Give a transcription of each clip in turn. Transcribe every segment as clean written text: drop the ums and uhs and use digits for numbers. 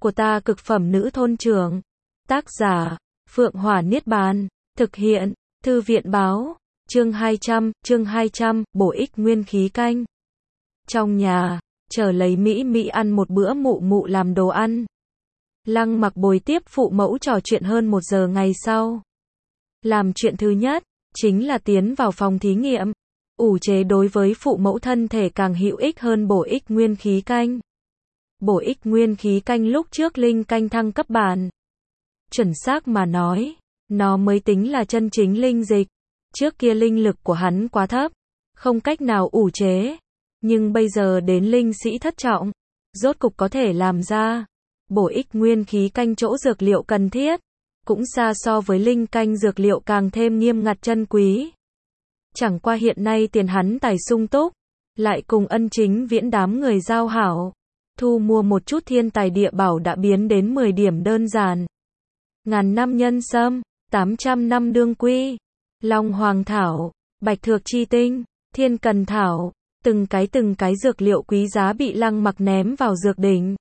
của ta cực phẩm nữ thôn trưởng. Tác giả, Phượng Hỏa Niết Bàn. Thực hiện, Thư viện Báo. Chương 200, bổ ích nguyên khí canh. Trong nhà, chờ lấy Mỹ Mỹ ăn một bữa mụ mụ làm đồ ăn. Lăng Mặc bồi tiếp phụ mẫu trò chuyện hơn 1 giờ ngày sau. Làm chuyện thứ nhất, chính là tiến vào phòng thí nghiệm. Ủ chế đối với phụ mẫu thân thể càng hữu ích hơn bổ ích nguyên khí canh. Bổ ích nguyên khí canh lúc trước linh canh thăng cấp bản. Chuẩn xác mà nói, nó mới tính là chân chính linh dịch. Trước kia linh lực của hắn quá thấp, không cách nào ủ chế. Nhưng bây giờ đến linh sĩ thất trọng, rốt cục có thể làm ra. Bổ ích nguyên khí canh chỗ dược liệu cần thiết, cũng xa so với linh canh dược liệu càng thêm nghiêm ngặt chân quý. Chẳng qua hiện nay tiền hắn tài sung túc, lại cùng Ân Chính Viễn đám người giao hảo. Thu mua một chút thiên tài địa bảo đã biến đến 10 điểm đơn giản. 1000 năm nhân sâm, 800 năm đương quy, long hoàng thảo, bạch thược chi tinh, thiên cần thảo, từng cái dược liệu quý giá bị Lăng Mặc ném vào dược đỉnh.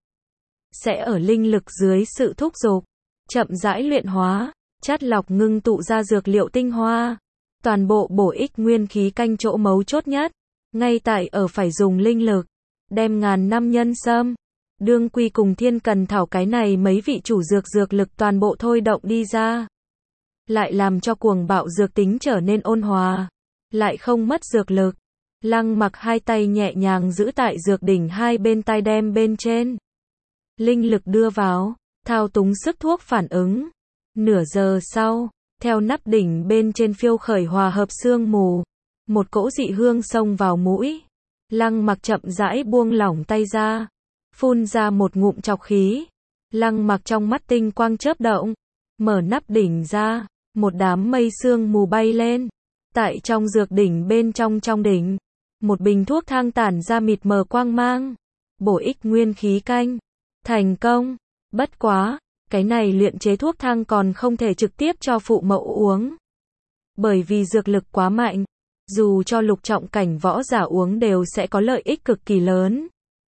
Sẽ ở linh lực dưới sự thúc giục, chậm rãi luyện hóa, chắt lọc ngưng tụ ra dược liệu tinh hoa. Toàn bộ bổ ích nguyên khí canh chỗ mấu chốt nhất, ngay tại ở phải dùng linh lực, đem 1000 năm nhân sâm, đương quy cùng thiên cần thảo cái này mấy vị chủ dược lực toàn bộ thôi động đi ra. Lại làm cho cuồng bạo dược tính trở nên ôn hòa, lại không mất dược lực. Lăng Mặc hai tay nhẹ nhàng giữ tại dược đỉnh hai bên tai đem bên trên. Linh lực đưa vào, thao túng sức thuốc phản ứng. Nửa giờ sau, theo nắp đỉnh bên trên phiêu khởi hòa hợp sương mù, một cỗ dị hương xông vào mũi. Lăng Mặc chậm rãi buông lỏng tay ra, phun ra một ngụm trọc khí. Lăng Mặc trong mắt tinh quang chớp động, mở nắp đỉnh ra, một đám mây sương mù bay lên. Tại trong dược đỉnh bên trong đỉnh, một bình thuốc thang tản ra mịt mờ quang mang. Bổ ích nguyên khí canh. Thành công. Bất quá, cái này luyện chế thuốc thang còn không thể trực tiếp cho phụ mẫu uống. Bởi vì dược lực quá mạnh, dù cho lục trọng cảnh võ giả uống đều sẽ có lợi ích cực kỳ lớn.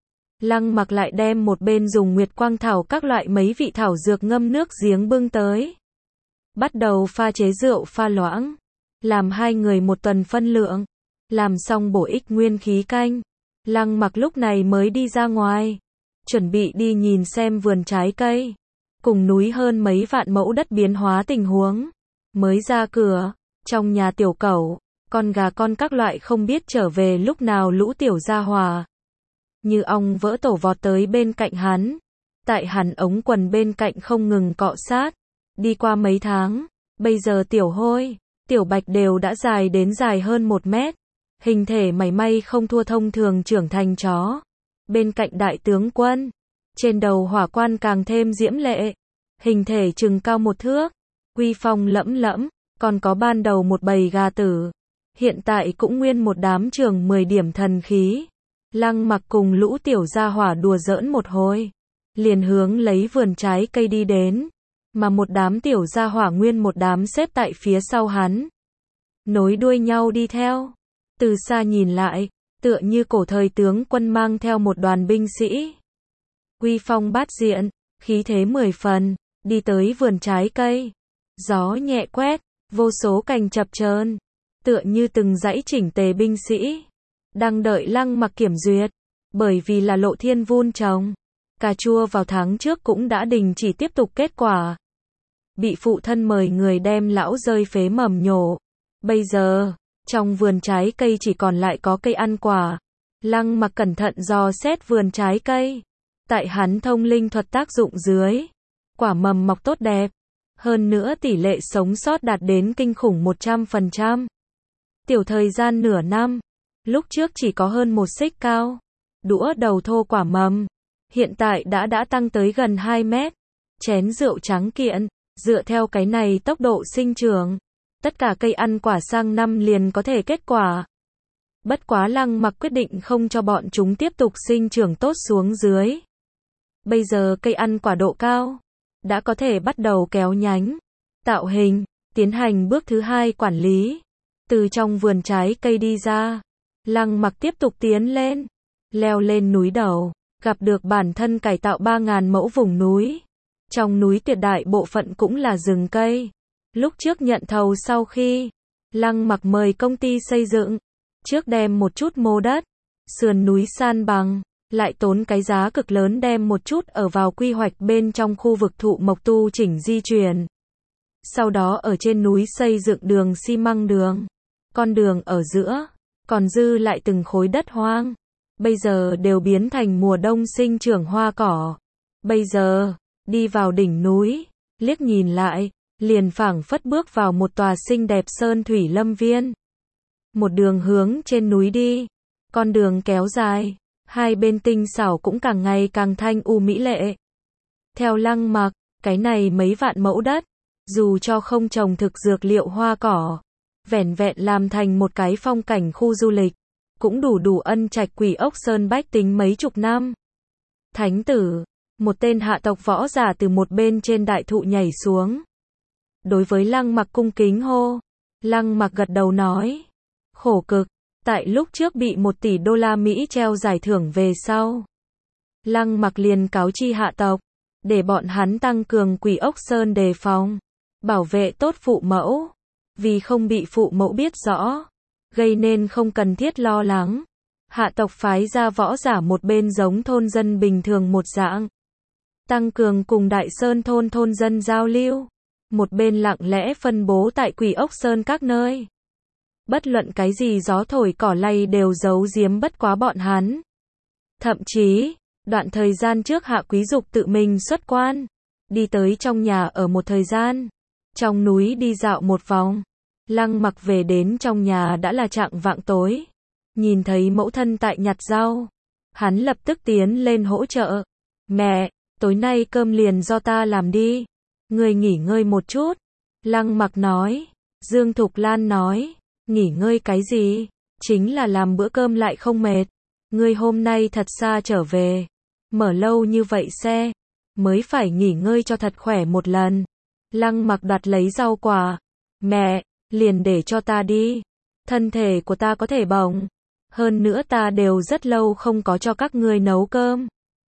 Lăng Mặc lại đem một bên dùng nguyệt quang thảo các loại mấy vị thảo dược ngâm nước giếng bưng tới. Bắt đầu pha chế rượu pha loãng, làm 2 người 1 tuần phân lượng. Làm xong bổ ích nguyên khí canh, Lăng Mặc lúc này mới đi ra ngoài, chuẩn bị đi nhìn xem vườn trái cây, cùng núi hơn mấy vạn mẫu đất biến hóa tình huống. Mới ra cửa, trong nhà tiểu cẩu, con gà con các loại không biết trở về lúc nào lũ tiểu gia hòa. Như ong vỡ tổ vọt tới bên cạnh hắn, tại hắn ống quần bên cạnh không ngừng cọ sát. Đi qua mấy tháng, bây giờ tiểu Hôi, tiểu Bạch đều đã dài đến dài hơn 1 mét. Hình thể mảy may không thua thông thường trưởng thành chó. Bên cạnh đại tướng quân, trên đầu hỏa quan càng thêm diễm lệ, hình thể chừng cao 1 thước, uy phong lẫm lẫm, còn có ban đầu một bầy gà tử, hiện tại cũng nguyên một đám trường 10 điểm thần khí. Lăng Mặc cùng lũ tiểu gia hỏa đùa giỡn một hồi, liền hướng lấy vườn trái cây đi đến, mà một đám tiểu gia hỏa nguyên một đám xếp tại phía sau hắn, nối đuôi nhau đi theo. Từ xa nhìn lại, tựa như cổ thời tướng quân mang theo một đoàn binh sĩ. Uy phong bát diện, khí thế 10 phần, đi tới vườn trái cây. Gió nhẹ quét, vô số cành chập chờn, tựa như từng dãy chỉnh tề binh sĩ, đang đợi Lăng Mặc kiểm duyệt. Bởi vì là Lộ Thiên vun trồng cà chua vào tháng trước cũng đã đình chỉ tiếp tục kết quả. Bị phụ thân mời người đem lão rơi phế mầm nhổ. Bây giờ, trong vườn trái cây chỉ còn lại có cây ăn quả. Lăng Mặc cẩn thận dò xét vườn trái cây. Tại hắn thông linh thuật tác dụng dưới, quả mầm mọc tốt đẹp. Hơn nữa tỷ lệ sống sót đạt đến kinh khủng 100%. Tiểu thời gian nửa năm, lúc trước chỉ có hơn 1 xích cao, đũa đầu thô quả mầm, hiện tại đã tăng tới gần 2 mét. Chén rượu trắng kiện, dựa theo cái này tốc độ sinh trưởng, tất cả cây ăn quả sang năm liền có thể kết quả. Bất quá Lăng Mặc quyết định không cho bọn chúng tiếp tục sinh trưởng tốt xuống dưới. Bây giờ cây ăn quả độ cao, đã có thể bắt đầu kéo nhánh, tạo hình, tiến hành bước thứ 2 quản lý. Từ trong vườn trái cây đi ra, Lăng Mặc tiếp tục tiến lên, leo lên núi đầu, gặp được bản thân cải tạo 3.000 mẫu vùng núi. Trong núi tuyệt đại bộ phận cũng là rừng cây. Lúc trước nhận thầu sau khi Lăng Mặc mời công ty xây dựng, trước đem một chút mô đất, sườn núi san bằng, lại tốn cái giá cực lớn đem một chút ở vào quy hoạch bên trong khu vực thụ mộc tu chỉnh di chuyển. Sau đó ở trên núi xây dựng đường xi măng đường, con đường ở giữa, còn dư lại từng khối đất hoang. Bây giờ đều biến thành mùa đông sinh trưởng hoa cỏ. Bây giờ, đi vào đỉnh núi, liếc nhìn lại, liền phảng phất bước vào một tòa xinh đẹp sơn thủy lâm viên. Một đường hướng trên núi đi, con đường kéo dài, hai bên tinh xảo cũng càng ngày càng thanh u mỹ lệ. Theo Lăng Mặc, cái này mấy vạn mẫu đất, dù cho không trồng thực dược liệu hoa cỏ, vẻn vẹn làm thành một cái phong cảnh khu du lịch, cũng đủ ân trạch Quỷ Ốc Sơn bách tính mấy chục năm. Thánh tử, một tên hạ tộc võ giả từ một bên trên đại thụ nhảy xuống. Đối với Lăng Mặc cung kính hô. Lăng Mặc gật đầu nói, khổ cực, tại lúc trước bị 1 tỷ đô la Mỹ treo giải thưởng về sau. Lăng Mặc liền cáo chi hạ tộc, để bọn hắn tăng cường Quỷ Ốc Sơn đề phòng, bảo vệ tốt phụ mẫu. Vì không bị phụ mẫu biết rõ, gây nên không cần thiết lo lắng. Hạ tộc phái ra võ giả một bên giống thôn dân bình thường một dạng, tăng cường cùng Đại Sơn thôn dân giao lưu, một bên lặng lẽ phân bố tại Quỷ Ốc Sơn các nơi. Bất luận cái gì gió thổi cỏ lay đều giấu giếm bất quá bọn hắn. Thậm chí, đoạn thời gian trước Hạ Quý Dục tự mình xuất quan, đi tới trong nhà ở một thời gian, trong núi đi dạo một vòng. Lăng Mặc về đến trong nhà đã là chạng vạng tối. Nhìn thấy mẫu thân tại nhặt rau, hắn lập tức tiến lên hỗ trợ. Mẹ, tối nay cơm liền do ta làm đi. Ngươi nghỉ ngơi một chút. Lăng Mặc nói. Dương Thục Lan nói. Nghỉ ngơi cái gì? Chính là làm bữa cơm lại không mệt. Ngươi hôm nay thật xa trở về. Mở lâu như vậy xe. Mới phải nghỉ ngơi cho thật khỏe một lần. Lăng Mặc đoạt lấy rau quả. Mẹ, liền để cho ta đi. Thân thể của ta có thể bỏng. Hơn nữa ta đều rất lâu không có cho các ngươi nấu cơm.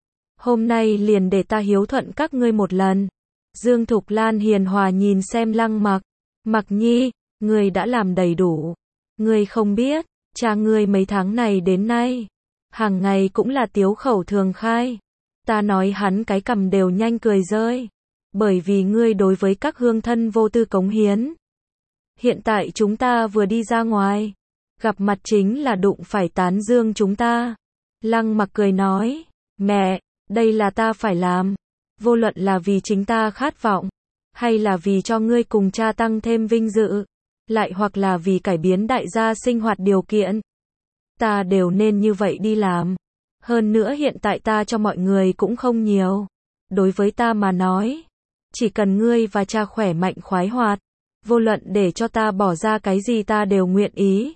Hôm nay liền để ta hiếu thuận các ngươi một lần. Dương Thục Lan hiền hòa nhìn xem Lăng Mặc. Mặc nhi, ngươi đã làm đầy đủ. Ngươi không biết, cha ngươi mấy tháng này đến nay, hàng ngày cũng là tiếu khẩu thường khai. Ta nói hắn cái cằm đều nhanh cười rơi. Bởi vì ngươi đối với các hương thân vô tư cống hiến. Hiện tại chúng ta vừa đi ra ngoài, gặp mặt chính là đụng phải tán dương chúng ta. Lăng Mặc cười nói, mẹ, đây là ta phải làm. Vô luận là vì chính ta khát vọng, hay là vì cho ngươi cùng cha tăng thêm vinh dự, lại hoặc là vì cải biến đại gia sinh hoạt điều kiện. Ta đều nên như vậy đi làm. Hơn nữa hiện tại ta cho mọi người cũng không nhiều. Đối với ta mà nói, chỉ cần ngươi và cha khỏe mạnh khoái hoạt, vô luận để cho ta bỏ ra cái gì ta đều nguyện ý.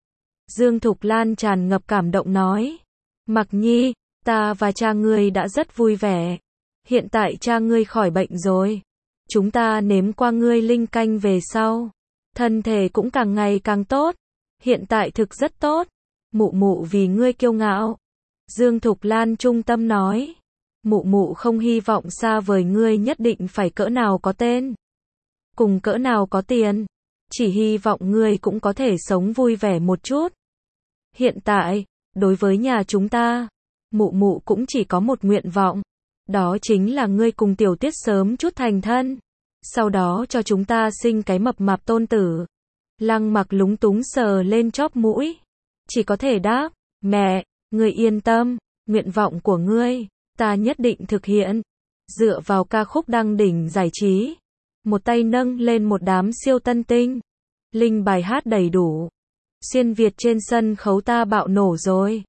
Dương Thục Lan tràn ngập cảm động nói. Mặc nhi, ta và cha ngươi đã rất vui vẻ. Hiện tại cha ngươi khỏi bệnh rồi. Chúng ta nếm qua ngươi linh canh về sau. Thân thể cũng càng ngày càng tốt. Hiện tại thực rất tốt. Mụ mụ vì ngươi kiêu ngạo. Dương Thục Lan trung tâm nói. Mụ mụ không hy vọng xa vời ngươi nhất định phải cỡ nào có tên. Cùng cỡ nào có tiền. Chỉ hy vọng ngươi cũng có thể sống vui vẻ một chút. Hiện tại, đối với nhà chúng ta, mụ mụ cũng chỉ có một nguyện vọng. Đó chính là ngươi cùng Tiểu Tuyết sớm chút thành thân. Sau đó cho chúng ta sinh cái mập mạp tôn tử. Lăng Mặc lúng túng sờ lên chóp mũi. Chỉ có thể đáp, mẹ, ngươi yên tâm, nguyện vọng của ngươi, ta nhất định thực hiện. Dựa vào ca khúc đăng đỉnh giải trí. Một tay nâng lên một đám siêu tân tinh. Linh bài hát đầy đủ. Xuyên Việt trên sân khấu ta bạo nổ rồi.